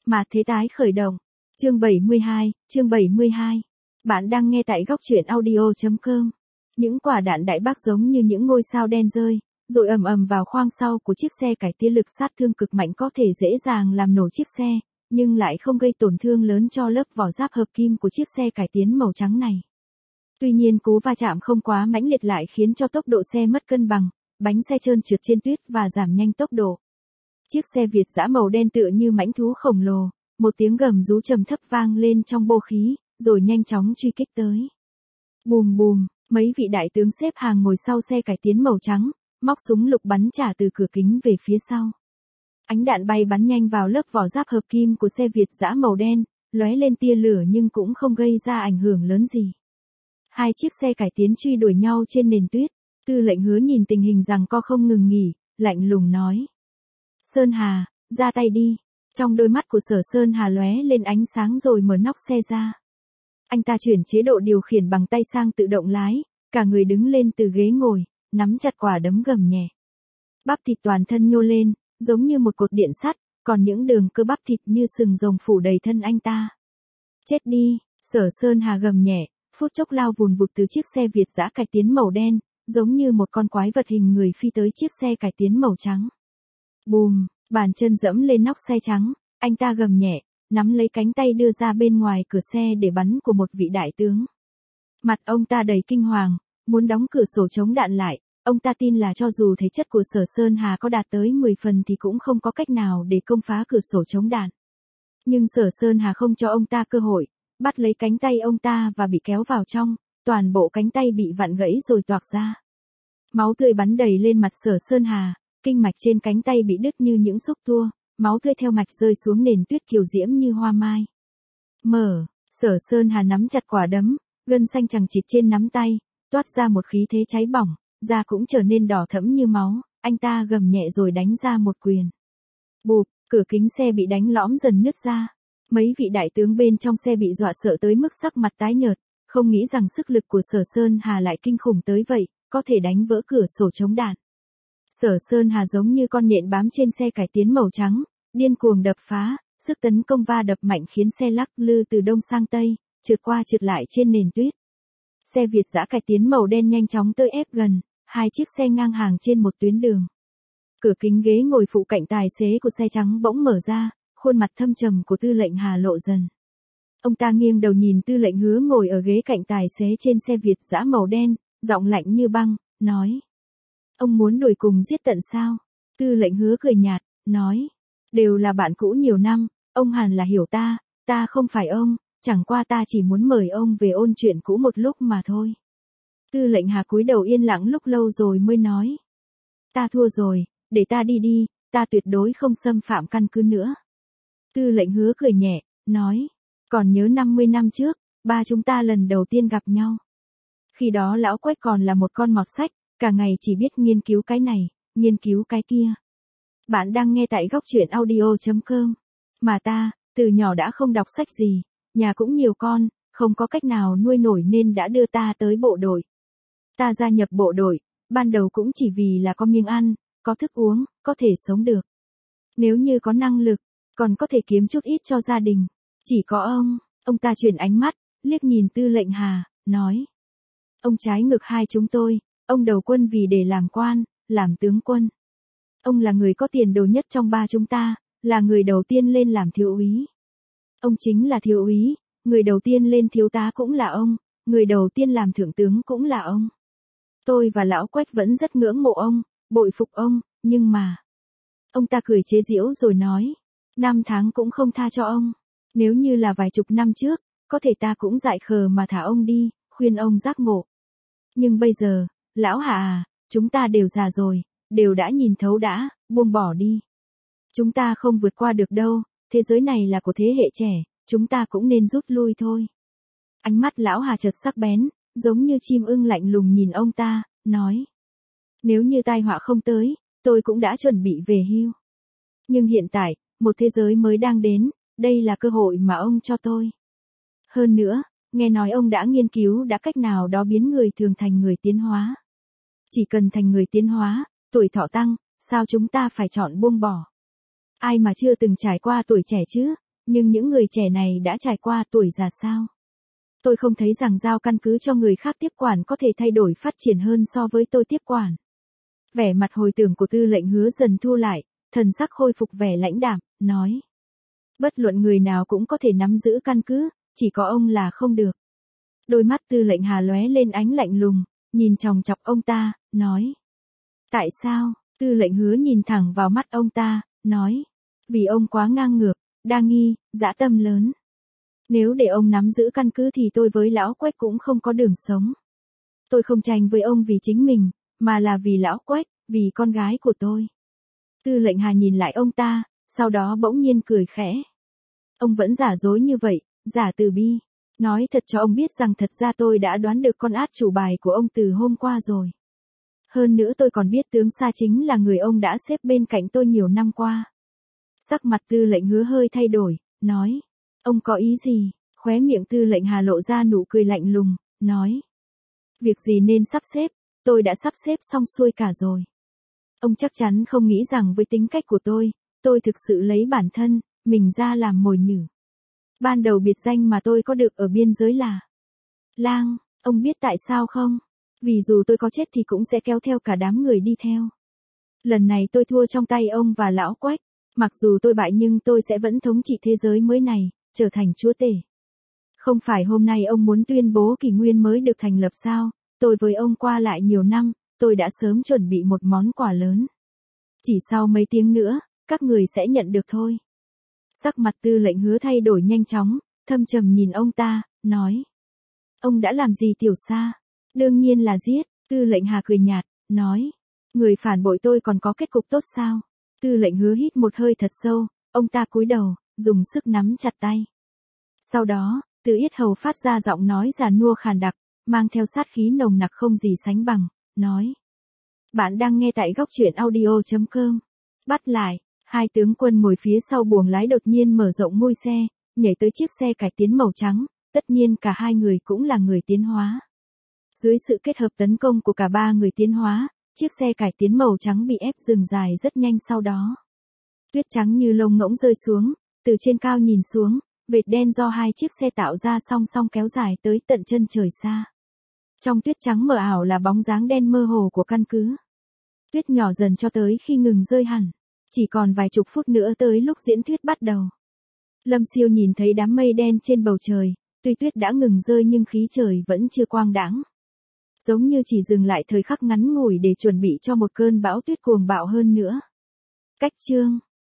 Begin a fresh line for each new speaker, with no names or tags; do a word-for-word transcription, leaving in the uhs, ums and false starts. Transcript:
Mà thế tái khởi động. Chương bảy mươi hai, chương bảy mươi hai. Bạn đang nghe tại góc truyện audio chấm com. Những quả đạn đại bác giống như những ngôi sao đen rơi, rồi ầm ầm vào khoang sau của chiếc xe cải tiến, lực sát thương cực mạnh có thể dễ dàng làm nổ chiếc xe, nhưng lại không gây tổn thương lớn cho lớp vỏ giáp hợp kim của chiếc xe cải tiến màu trắng này. Tuy nhiên cú va chạm không quá mãnh liệt lại khiến cho tốc độ xe mất cân bằng, bánh xe trơn trượt trên tuyết và giảm nhanh tốc độ. Chiếc xe Việt dã màu đen tựa như mãnh thú khổng lồ, một tiếng gầm rú trầm thấp vang lên trong bô khí, rồi nhanh chóng truy kích tới. Bùm bùm, mấy vị đại tướng xếp hàng ngồi sau xe cải tiến màu trắng, móc súng lục bắn trả từ cửa kính về phía sau. Ánh đạn bay bắn nhanh vào lớp vỏ giáp hợp kim của xe Việt dã màu đen, lóe lên tia lửa nhưng cũng không gây ra ảnh hưởng lớn gì. Hai chiếc xe cải tiến truy đuổi nhau trên nền tuyết, Tư lệnh Hứa nhìn tình hình rằng co không ngừng nghỉ, lạnh lùng nói. Sơn Hà, ra tay đi. Trong đôi mắt của Sở Sơn Hà lóe lên ánh sáng rồi mở nóc xe ra. Anh ta chuyển chế độ điều khiển bằng tay sang tự động lái, cả người đứng lên từ ghế ngồi, nắm chặt quả đấm gầm nhẹ. Bắp thịt toàn thân nhô lên, giống như một cột điện sắt, còn những đường cơ bắp thịt như sừng rồng phủ đầy thân anh ta. Chết đi, Sở Sơn Hà gầm nhẹ, phút chốc lao vùn vụt từ chiếc xe Việt dã cải tiến màu đen, giống như một con quái vật hình người phi tới chiếc xe cải tiến màu trắng. Bùm, bàn chân dẫm lên nóc xe trắng, anh ta gầm nhẹ, nắm lấy cánh tay đưa ra bên ngoài cửa xe để bắn của một vị đại tướng. Mặt ông ta đầy kinh hoàng, muốn đóng cửa sổ chống đạn lại, ông ta tin là cho dù thể chất của Sở Sơn Hà có đạt tới mười phần thì cũng không có cách nào để công phá cửa sổ chống đạn. Nhưng Sở Sơn Hà không cho ông ta cơ hội, bắt lấy cánh tay ông ta và bị kéo vào trong, toàn bộ cánh tay bị vặn gãy rồi toạc ra. Máu tươi bắn đầy lên mặt Sở Sơn Hà, kinh mạch trên cánh tay bị đứt như những xúc tua, máu tươi theo mạch rơi xuống nền tuyết kiều diễm như hoa mai. Mở, Sở Sơn Hà nắm chặt quả đấm, gân xanh chằng chịt trên nắm tay, toát ra một khí thế cháy bỏng, da cũng trở nên đỏ thẫm như máu, anh ta gầm nhẹ rồi đánh ra một quyền. Bụp, cửa kính xe bị đánh lõm dần nứt ra. Mấy vị đại tướng bên trong xe bị dọa sợ tới mức sắc mặt tái nhợt, không nghĩ rằng sức lực của Sở Sơn Hà lại kinh khủng tới vậy, có thể đánh vỡ cửa sổ chống đạn. Sở Sơn Hà giống như con nhện bám trên xe cải tiến màu trắng, điên cuồng đập phá, sức tấn công va đập mạnh khiến xe lắc lư từ đông sang tây, trượt qua trượt lại trên nền tuyết. Xe Việt dã cải tiến màu đen nhanh chóng tới ép gần, hai chiếc xe ngang hàng trên một tuyến đường. Cửa kính ghế ngồi phụ cạnh tài xế của xe trắng bỗng mở ra, khuôn mặt thâm trầm của Tư lệnh Hà lộ dần. Ông ta nghiêng đầu nhìn Tư lệnh Hứa ngồi ở ghế cạnh tài xế trên xe Việt dã màu đen, giọng lạnh như băng, nói. Ông muốn đuổi cùng giết tận sao? Tư lệnh Hứa cười nhạt, nói. Đều là bạn cũ nhiều năm, ông hẳn là hiểu ta, ta không phải ông, chẳng qua ta chỉ muốn mời ông về ôn chuyện cũ một lúc mà thôi. Tư lệnh Hà cúi đầu yên lặng lúc lâu rồi mới nói. Ta thua rồi, để ta đi đi, ta tuyệt đối không xâm phạm căn cứ nữa. Tư lệnh Hứa cười nhẹ, nói. Còn nhớ năm mươi năm trước, ba chúng ta lần đầu tiên gặp nhau. Khi đó lão Quách còn là một con mọt sách, cả ngày chỉ biết nghiên cứu cái này, nghiên cứu cái kia. Bạn đang nghe tại góc truyện audio chấm com. Mà ta, từ nhỏ đã không đọc sách gì, nhà cũng nhiều con, không có cách nào nuôi nổi nên đã đưa ta tới bộ đội. Ta gia nhập bộ đội, ban đầu cũng chỉ vì là có miếng ăn, có thức uống, có thể sống được. Nếu như có năng lực, còn có thể kiếm chút ít cho gia đình. Chỉ có ông, ông ta chuyển ánh mắt, liếc nhìn Tư lệnh Hà, nói. Ông trái ngược hai chúng tôi, ông đầu quân vì để làm quan, làm tướng quân. Ông là người có tiền đồ nhất trong ba chúng ta, là người đầu tiên lên làm thiếu úy. Ông chính là thiếu úy, người đầu tiên lên thiếu tá cũng là ông, người đầu tiên làm thượng tướng cũng là ông. Tôi và lão Quách vẫn rất ngưỡng mộ ông, bội phục ông, nhưng mà... Ông ta cười chế giễu rồi nói, năm tháng cũng không tha cho ông. Nếu như là vài chục năm trước, có thể ta cũng dại khờ mà thả ông đi, khuyên ông giác ngộ. Nhưng bây giờ, lão Hà à, chúng ta đều già rồi, đều đã nhìn thấu đã, buông bỏ đi. Chúng ta không vượt qua được đâu, thế giới này là của thế hệ trẻ, chúng ta cũng nên rút lui thôi. Ánh mắt lão Hà chợt sắc bén, giống như chim ưng lạnh lùng nhìn ông ta, nói. Nếu như tai họa không tới, tôi cũng đã chuẩn bị về hưu. Nhưng hiện tại, một thế giới mới đang đến, đây là cơ hội mà ông cho tôi. Hơn nữa, nghe nói ông đã nghiên cứu đã cách nào đó biến người thường thành người tiến hóa. Chỉ cần thành người tiến hóa, tuổi thọ tăng, sao chúng ta phải chọn buông bỏ? Ai mà chưa từng trải qua tuổi trẻ chứ, Nhưng những người trẻ này đã trải qua tuổi già sao? Tôi không thấy rằng giao căn cứ cho người khác tiếp quản có thể thay đổi phát triển hơn so với tôi tiếp quản. Vẻ mặt hồi tưởng của Tư lệnh Hứa dần thu lại, thần sắc khôi phục vẻ lãnh đạm, nói. Bất luận người nào cũng có thể nắm giữ căn cứ, chỉ có ông là không được. Đôi mắt Tư lệnh Hà lóe lên ánh lạnh lùng, nhìn chòng chọc ông ta, nói. Tại sao? Tư lệnh Hứa nhìn thẳng vào mắt ông ta, nói. Vì ông quá ngang ngược, đa nghi, dã tâm lớn. Nếu để ông nắm giữ căn cứ thì tôi với lão Quách cũng không có đường sống. Tôi không tranh với ông vì chính mình, mà là vì lão Quách, vì con gái của tôi. Tư lệnh Hà nhìn lại ông ta, sau đó bỗng nhiên cười khẽ. Ông vẫn giả dối như vậy, giả từ bi. Nói thật cho ông biết rằng thật ra tôi đã đoán được con át chủ bài của ông từ hôm qua rồi. Hơn nữa tôi còn biết tướng Sa chính là người ông đã xếp bên cạnh tôi nhiều năm qua. Sắc mặt Tư lệnh Hứa hơi thay đổi, nói. Ông có ý gì? Khóe miệng Tư lệnh Hà lộ ra nụ cười lạnh lùng, nói. Việc gì nên sắp xếp, tôi đã sắp xếp xong xuôi cả rồi. Ông chắc chắn không nghĩ rằng với tính cách của tôi, tôi thực sự lấy bản thân, mình ra làm mồi nhử. Ban đầu biệt danh mà tôi có được ở biên giới là Lang, ông biết tại sao không? Vì dù tôi có chết thì cũng sẽ kéo theo cả đám người đi theo. Lần này tôi thua trong tay ông và lão Quách, mặc dù tôi bại nhưng tôi sẽ vẫn thống trị thế giới mới này, trở thành chúa tể. Không phải hôm nay ông muốn tuyên bố kỷ nguyên mới được thành lập sao? Tôi với ông qua lại nhiều năm, tôi đã sớm chuẩn bị một món quà lớn. Chỉ sau mấy tiếng nữa, các người sẽ nhận được thôi. Sắc mặt Tư lệnh Hứa thay đổi nhanh chóng, thâm trầm nhìn ông ta, nói. Ông đã làm gì Tiểu Sa? Đương nhiên là giết. Tư lệnh Hà cười nhạt, nói. Người phản bội tôi còn có kết cục tốt sao? Tư lệnh Hứa hít một hơi thật sâu, ông ta cúi đầu, dùng sức nắm chặt tay. Sau đó, từ yết hầu phát ra giọng nói già nua khàn đặc, mang theo sát khí nồng nặc không gì sánh bằng, nói. Bạn đang nghe tại góc truyện audio chấm com. Bắt lại, hai tướng quân ngồi phía sau buồng lái đột nhiên mở rộng mui xe, nhảy tới chiếc xe cải tiến màu trắng, tất nhiên cả hai người cũng là người tiến hóa. Dưới sự kết hợp tấn công của cả ba người tiến hóa, chiếc xe cải tiến màu trắng bị ép dừng dài rất nhanh sau đó. Tuyết trắng như lông ngỗng rơi xuống, từ trên cao nhìn xuống, vệt đen do hai chiếc xe tạo ra song song kéo dài tới tận chân trời xa. Trong tuyết trắng mờ ảo là bóng dáng đen mơ hồ của căn cứ. Tuyết nhỏ dần cho tới khi ngừng rơi hẳn. Chỉ còn vài chục phút nữa tới lúc diễn thuyết bắt đầu. Lâm Siêu nhìn thấy đám mây đen trên bầu trời, tuy tuyết đã ngừng rơi nhưng khí trời vẫn chưa quang đãng. Giống như chỉ dừng lại thời khắc ngắn ngủi để chuẩn bị cho một cơn bão tuyết cuồng bạo hơn nữa. Cách chương